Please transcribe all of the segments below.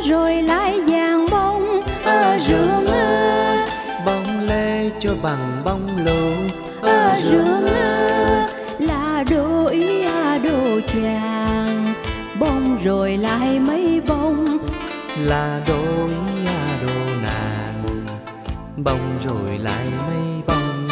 rồi lại vàng bông ở ruộng Bông lê cho bằng bông lũ ở ruộng là đồ ý đồ chàng bông rồi lại mấy bông là đôi đồ nàng, bông rồi lại mấy bông.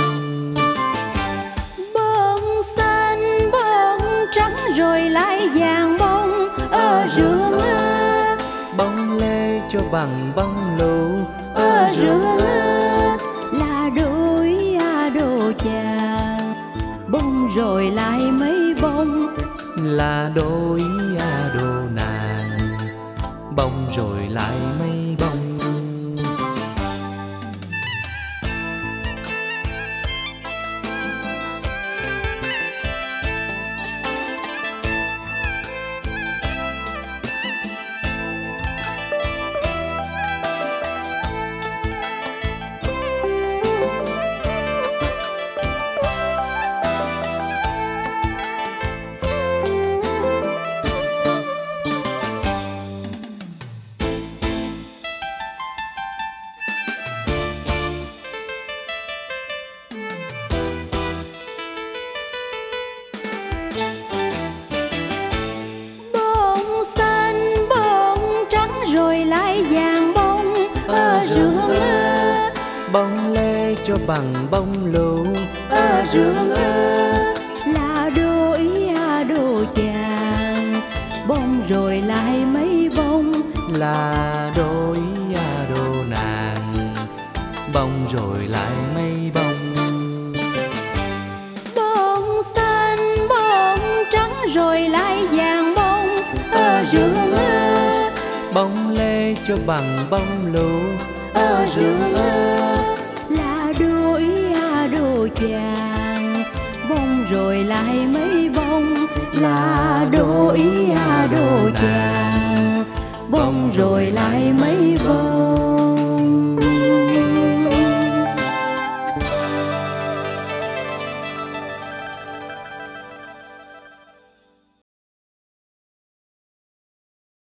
Bông xanh bông trắng rồi lại vàng bông ở ruộng Bông lê cho bằng bông lũ ở ruộng là đôi đồ chàng bông rồi lại mấy bông là đôi đồ nàng, bông rồi lại mấy bông. bông xanh bông trắng rồi lại vàng bông ở ruộng Bông lê cho bằng bông lũ ở ruộng là đôi đồ chàng bông rồi lại mấy bông là đôi đồ nàng, bông rồi lại mấy bông. bông xanh bông trắng rồi lại vàng bông ở ruộng Bông lê cho bằng bông lũ ở ruộng là đôi đồ chàng bông rồi lại mấy bông là đôi đồ chàng bông rồi lại mấy bông.